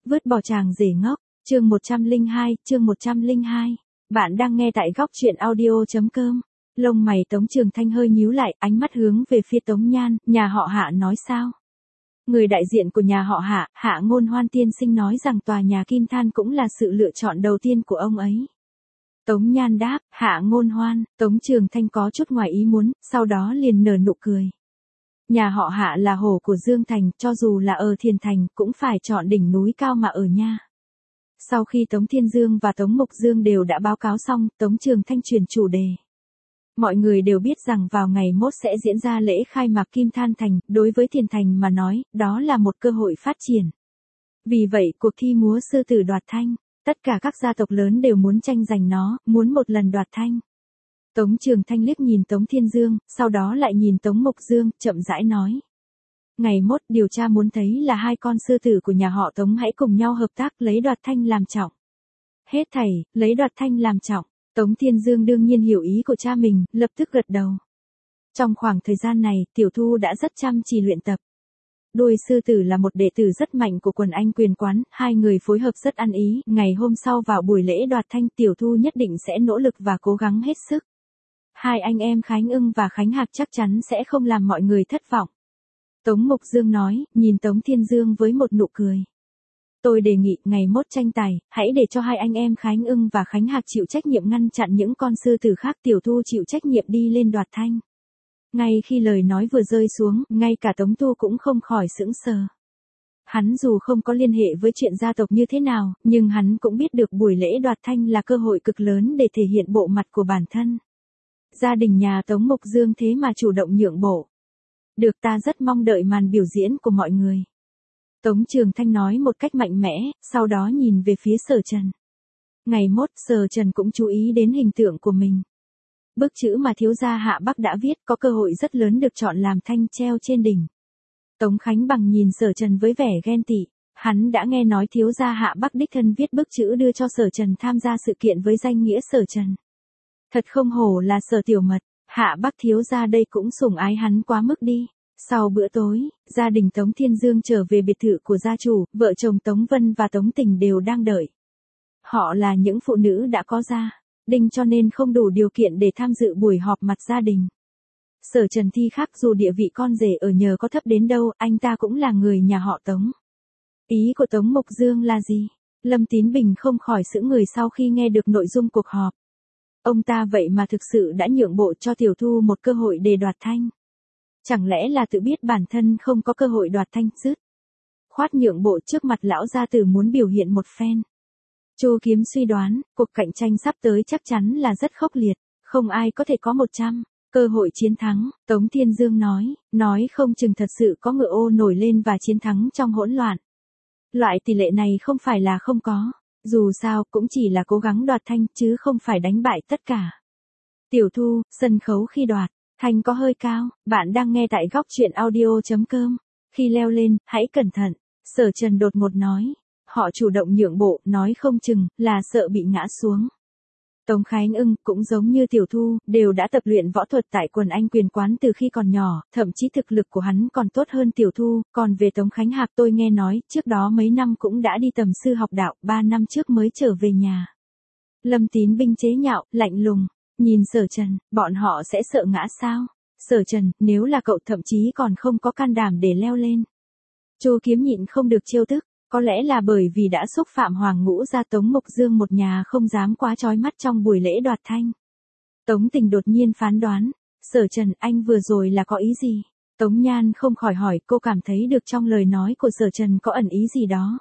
Vứt bỏ chàng rể ngốc, chương 102. Bạn đang nghe tại góc truyện audio.com. Lông mày Tống Trường Thanh hơi nhíu lại, ánh mắt hướng về phía Tống Nhan, nhà họ Hạ nói sao? Người đại diện của nhà họ Hạ, Hạ Ngôn Hoan tiên sinh nói rằng tòa nhà Kim Than cũng là sự lựa chọn đầu tiên của ông ấy. Tống Nhan đáp, Hạ Ngôn Hoan, Tống Trường Thanh có chút ngoài ý muốn, sau đó liền nở nụ cười. Nhà họ Hạ là hổ của Dương Thành, cho dù là ở Thiền Thành, cũng phải chọn đỉnh núi cao mà ở nha. Sau khi Tống Thiên Dương và Tống Mục Dương đều đã báo cáo xong, Tống Trường Thanh chuyển chủ đề. Mọi người đều biết rằng vào ngày mốt sẽ diễn ra lễ khai mạc Kim Than Thành, đối với Thiền Thành mà nói, đó là một cơ hội phát triển. Vì vậy cuộc thi múa sư tử đoạt thanh, tất cả các gia tộc lớn đều muốn tranh giành nó, muốn một lần đoạt thanh. Tống Trường Thanh liếc nhìn Tống Thiên Dương, sau đó lại nhìn Tống Mục Dương, chậm rãi nói. Ngày mốt điều tra muốn thấy là hai con sư tử của nhà họ Tống hãy cùng nhau hợp tác lấy đoạt thanh làm trọng. Hết thảy, lấy đoạt thanh làm trọng. Tống Thiên Dương đương nhiên hiểu ý của cha mình, lập tức gật đầu. Trong khoảng thời gian này, Tiểu Thu đã rất chăm chỉ luyện tập. Đuôi sư tử là một đệ tử rất mạnh của quần anh quyền quán, hai người phối hợp rất ăn ý, ngày hôm sau vào buổi lễ đoạt thanh Tiểu Thu nhất định sẽ nỗ lực và cố gắng hết sức. Hai anh em Khánh Ưng và Khánh Hạc chắc chắn sẽ không làm mọi người thất vọng. Tống Mục Dương nói, nhìn Tống Thiên Dương với một nụ cười. Tôi đề nghị ngày mốt tranh tài, hãy để cho hai anh em Khánh Ưng và Khánh Hạc chịu trách nhiệm ngăn chặn những con sư tử khác, Tiểu Thu chịu trách nhiệm đi lên đoạt thanh. Ngay khi lời nói vừa rơi xuống, ngay cả Tống Tu cũng không khỏi sững sờ. Hắn dù không có liên hệ với chuyện gia tộc như thế nào, nhưng hắn cũng biết được buổi lễ đoạt thanh là cơ hội cực lớn để thể hiện bộ mặt của bản thân. Gia đình nhà Tống Mục Dương thế mà chủ động nhượng bộ. Được, ta rất mong đợi màn biểu diễn của mọi người. Tống Trường Thanh nói một cách mạnh mẽ, sau đó nhìn về phía Sở Trần. Ngày mốt Sở Trần cũng chú ý đến hình tượng của mình. Bức chữ mà thiếu gia Hạ Bắc đã viết có cơ hội rất lớn được chọn làm thanh treo trên đỉnh. Tống Khánh Bằng nhìn Sở Trần với vẻ ghen tị. Hắn đã nghe nói thiếu gia Hạ Bắc đích thân viết bức chữ đưa cho Sở Trần tham gia sự kiện với danh nghĩa Sở Trần. Thật không hổ là Sở tiểu mật, Hạ Bắc thiếu gia đây cũng sủng ái hắn quá mức đi. Sau bữa tối, gia đình Tống Thiên Dương trở về biệt thự của gia chủ, vợ chồng Tống Vân và Tống Tình đều đang đợi. Họ là những phụ nữ đã có gia đình cho nên không đủ điều kiện để tham dự buổi họp mặt gia đình. Sở Trần Thi khác dù địa vị con rể ở nhờ có thấp đến đâu, anh ta cũng là người nhà họ Tống. Ý của Tống Mục Dương là gì? Lâm Tín Bình không khỏi sững người sau khi nghe được nội dung cuộc họp. Ông ta vậy mà thực sự đã nhượng bộ cho Tiểu Thu một cơ hội để đoạt thanh. Chẳng lẽ là tự biết bản thân không có cơ hội đoạt thanh dứt khoát nhượng bộ trước mặt lão gia tử muốn biểu hiện một phen. Chu Kiếm suy đoán, cuộc cạnh tranh sắp tới chắc chắn là rất khốc liệt, không ai có thể có 100 cơ hội chiến thắng. Tống Thiên Dương nói không chừng thật sự có ngựa ô nổi lên và chiến thắng trong hỗn loạn. Loại tỷ lệ này không phải là không có, dù sao cũng chỉ là cố gắng đoạt thanh chứ không phải đánh bại tất cả. Tiểu Thu, sân khấu khi đoạt thanh có hơi cao, bạn đang nghe tại góc truyện audio.com. Khi leo lên, hãy cẩn thận. Sở Trần đột ngột nói. Họ chủ động nhượng bộ, nói không chừng là sợ bị ngã xuống. Tống Khánh Ưng cũng giống như Tiểu Thu, đều đã tập luyện võ thuật tại quần anh quyền quán từ khi còn nhỏ, thậm chí thực lực của hắn còn tốt hơn Tiểu Thu. Còn về Tống Khánh Hạc tôi nghe nói, trước đó mấy năm cũng đã đi tầm sư học đạo, 3 năm trước mới trở về nhà. Lâm Tín Bình chế nhạo, lạnh lùng. Nhìn Sở Trần, bọn họ sẽ sợ ngã sao? Sở Trần, nếu là cậu thậm chí còn không có can đảm để leo lên. Chu Kiếm nhịn không được trêu tức, có lẽ là bởi vì đã xúc phạm Hoàng Ngũ gia Tống Mục Dương một nhà không dám quá chói mắt trong buổi lễ đoạt thanh. Tống Tình đột nhiên phán đoán, Sở Trần anh vừa rồi là có ý gì? Tống Nhan không khỏi hỏi, cô cảm thấy được trong lời nói của Sở Trần có ẩn ý gì đó.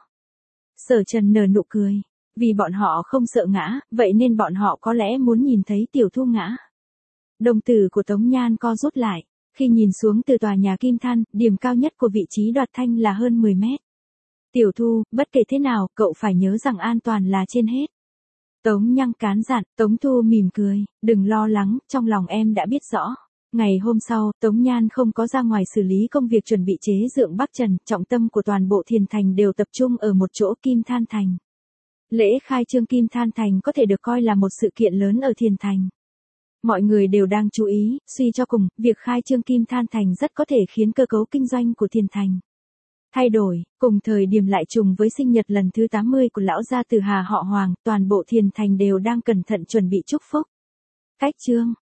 Sở Trần nở nụ cười. Vì bọn họ không sợ ngã, vậy nên bọn họ có lẽ muốn nhìn thấy Tiểu Thu ngã. Đồng tử của Tống Nhan co rút lại, khi nhìn xuống từ tòa nhà Kim Than, điểm cao nhất của vị trí đoạt thanh là hơn 10 mét. Tiểu Thu, bất kể thế nào, cậu phải nhớ rằng an toàn là trên hết. Tống Nhăng cán dặn, Tống Thu mỉm cười, đừng lo lắng, trong lòng em đã biết rõ. Ngày hôm sau, Tống Nhan không có ra ngoài xử lý công việc chuẩn bị chế dượng Bắc Trần, trọng tâm của toàn bộ Thiền Thành đều tập trung ở một chỗ Kim Than Thành. Lễ khai trương Kim Than Thành có thể được coi là một sự kiện lớn ở Thiền Thành. Mọi người đều đang chú ý, suy cho cùng, việc khai trương Kim Than Thành rất có thể khiến cơ cấu kinh doanh của Thiền Thành Thay đổi, cùng thời điểm lại trùng với sinh nhật lần thứ 80 của lão gia từ Hà họ Hoàng, toàn bộ Thiền Thành đều đang cẩn thận chuẩn bị chúc phúc. Cách chương